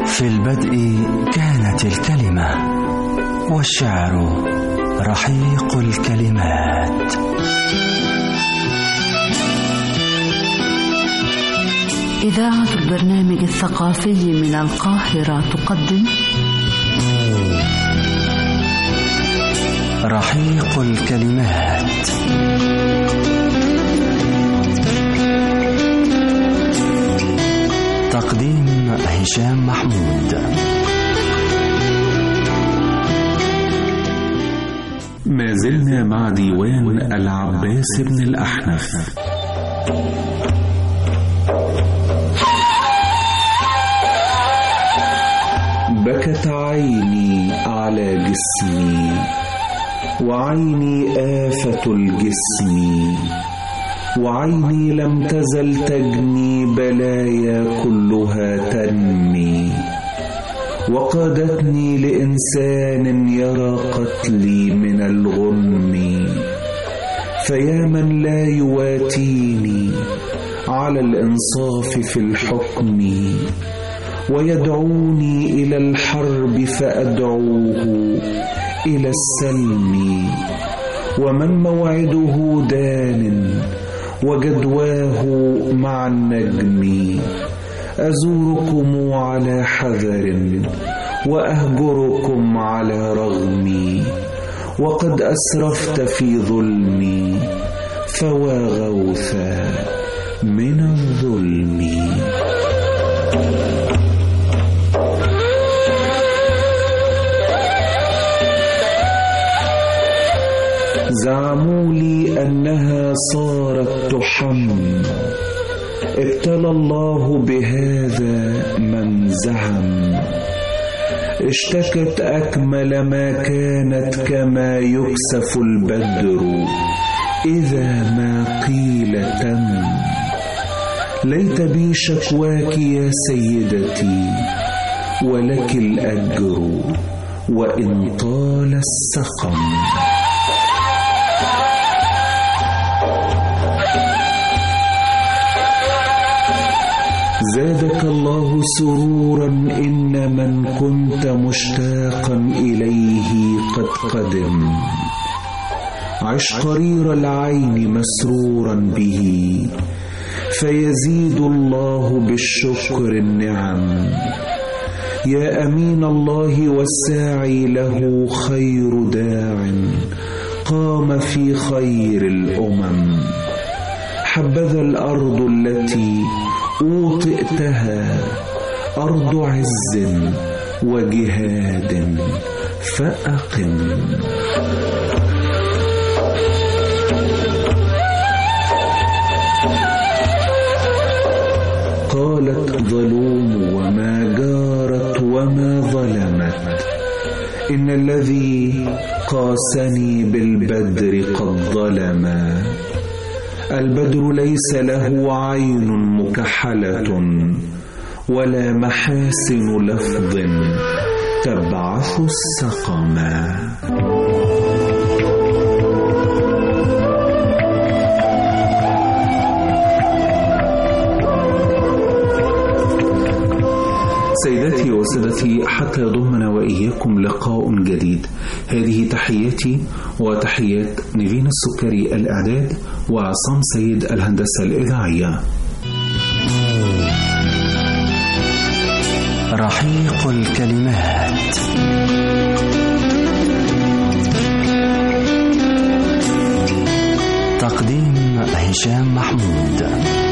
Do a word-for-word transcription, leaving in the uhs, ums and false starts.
في البدء كانت الكلمة، والشعر رحيق الكلمات. إذاعة البرنامج الثقافي من القاهرة تقدم رحيق الكلمات. تقديم هشام محمود. ما زلنا مع ديوان العباس بن الأحنف. بكت عيني على جسمي، وعيني آفة الجسم، وعيني لم تزل تجني بلايا كلها تنمي، وقادتني لإنسان يرى قتلي من الغنم. فيا من لا يواتيني على الإنصاف في الحكم، ويدعوني إلى الحرب فأدعوه إلى السلم. ومن موعده دان وجدواه مع النجم، أزوركم على حذر وأهجركم على رغم، وقد أسرفت في ظلمي فوا غوثا من الظلم. زعموا لي أنها صارت تحم، ابتلى الله بهذا من زعم. اشتكت أكمل ما كانت كما يكسف البدر إذا ما قيل تم. ليت بي شكواك يا سيدتي، ولك الأجر وإن طال السقم. زادك الله سرورا إن من كنت مشتاقا إليه قد قدم. عش قرير العين مسرورا به، فيزيد الله بالشكر النعم. يا أمين الله والساعي له خير داع، قام في خير الأمم. حبذا الأرض التي أوطئتها، أرض عز وجهاد فأقم. قالت ظلوم وما جارت وما ظلمت، إن الذي قاسني بالبدر قد ظلما. البدر ليس له عين مكحلة، ولا محاسن لفظ تبعث السقما. سيداتي وسادتي، حتى يضمنا وإياكم لقاء جديد. هذه تحياتي وتحيات نيفين السكري الإعداد، وعصام سيد الهندسة الإذاعية. رحيق الكلمات. تقديم هشام محمود.